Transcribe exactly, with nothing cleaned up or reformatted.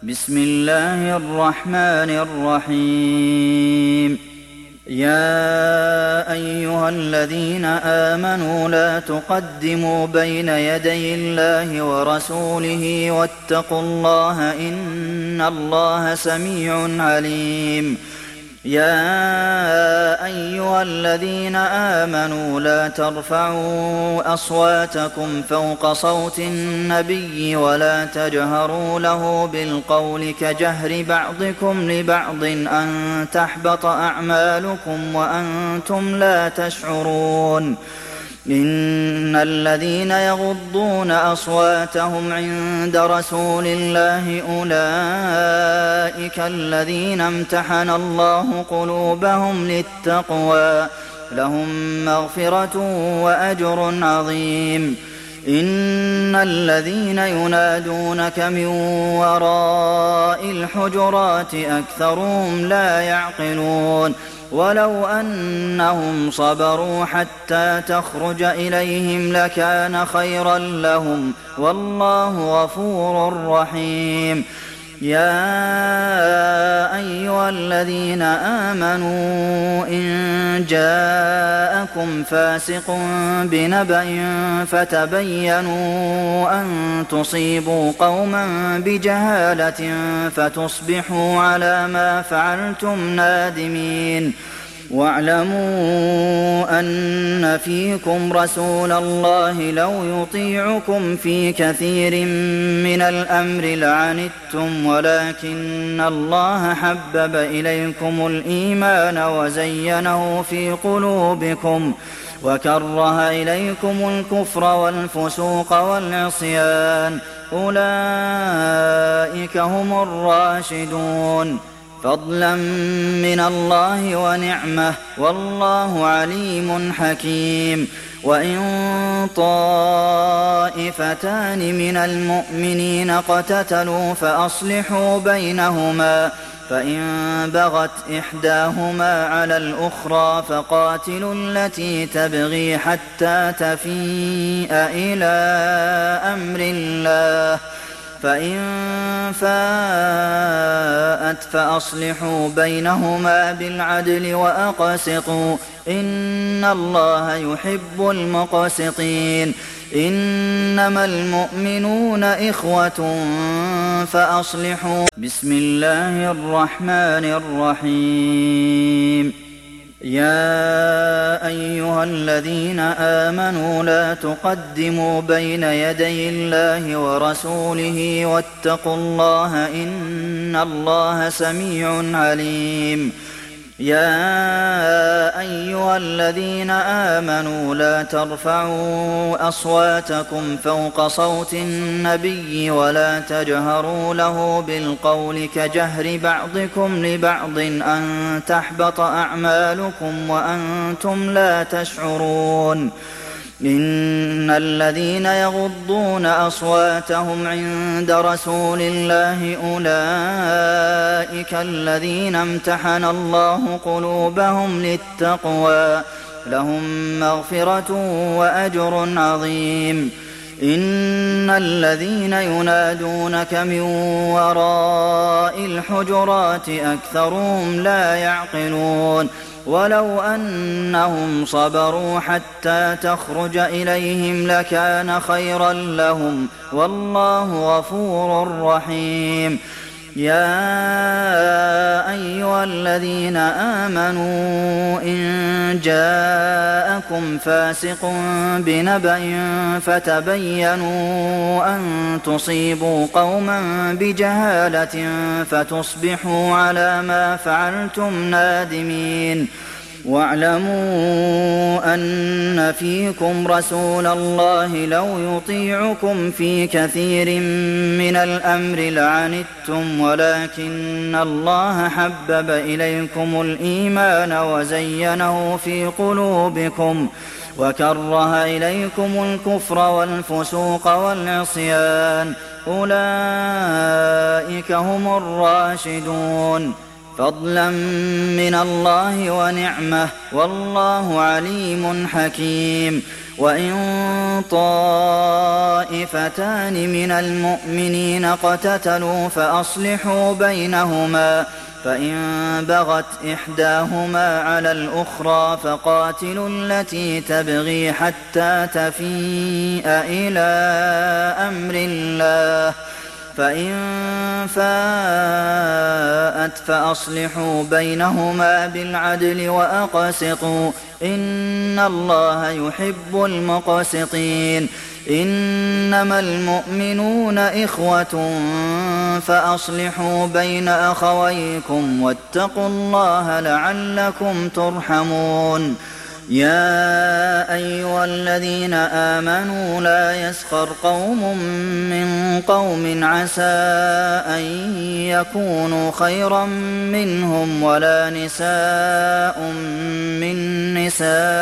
بسم الله الرحمن الرحيم يا أيها الذين آمنوا لا تقدموا بين يدي الله ورسوله واتقوا الله إن الله سميع عليم يا أيها الذين آمنوا لا ترفعوا أصواتكم فوق صوت النبي ولا تجهروا له بالقول كجهر بعضكم لبعض أن تحبط أعمالكم وأنتم لا تشعرون إن الذين يغضون أصواتهم عند رسول الله أولئك الذين امتحن الله قلوبهم للتقوى لهم مغفرة وأجر عظيم إن الذين ينادونك من وراء الحجرات أكثرهم لا يعقلون ولو أنهم صبروا حتى تخرج إليهم لكان خيرا لهم والله غفور رحيم يا أيها الذين آمنوا إن جاءكم فاسق بنبأ فتبينوا أن تصيبوا قوما بجهالة فتصبحوا على ما فعلتم نادمين واعلموا أن فيكم رسول الله لو يطيعكم في كثير من الأمر لعنتم ولكن الله حبب إليكم الإيمان وزينه في قلوبكم وكره إليكم الكفر والفسوق والعصيان أولئك هم الراشدون فضلا من الله ونعمة والله عليم حكيم وإن طائفتان من المؤمنين اقتتلوا فأصلحوا بينهما فإن بغت إحداهما على الأخرى فقاتلوا التي تبغي حتى تفيء إلى أمر الله فإن فاءت فأصلحوا بينهما بالعدل وأقسطوا إن الله يحب المقسطين إنما المؤمنون إخوة فأصلحوا بسم الله الرحمن الرحيم يا أيها الذين آمنوا لا تقدموا بين يدي الله ورسوله واتقوا الله إن الله سميع عليم يا أيها الذين آمنوا لا ترفعوا أصواتكم فوق صوت النبي ولا تجهروا له بالقول كجهر بعضكم لبعض أن تحبط أعمالكم وأنتم لا تشعرون إن الذين يغضون أصواتهم عند رسول الله أولئك الذين امتحن الله قلوبهم للتقوى لهم مغفرة وأجر عظيم إن الذين ينادونك من وراء الحجرات أكثرهم لا يعقلون ولو أنهم صبروا حتى تخرج إليهم لكان خيرا لهم والله غفور رحيم يا أيها الذين آمنوا إن جاءكم فاسق بنبأ فتبينوا أن تصيبوا قوما بجهالة فتصبحوا على ما فعلتم نادمين واعلموا أن فيكم رسول الله لو يطيعكم في كثير من الأمر لعنتم ولكن الله حبب إليكم الإيمان وزينه في قلوبكم وكره إليكم الكفر والفسوق والعصيان أولئك هم الراشدون فضلا من الله ونعمة ۚ والله عليم حكيم. وإن طائفتان من المؤمنين اقتتلوا فأصلحوا بينهما ۖ فإن بغت إحداهما على الأخرى فقاتلوا التي تبغي حتى تفيء إلى أمر الله ۚ فإن فاءت فأصلحوا بينهما بالعدل وأقسطوا ۖ إن الله يحب المقسطين. إنما المؤمنون إخوة فأصلحوا بين أخويكم واتقوا الله لعلكم ترحمون. يا أيها الذين آمنوا لا يسخر قوم من قوم عسى أن يكونوا خيرا منهم ولا نساء من نساء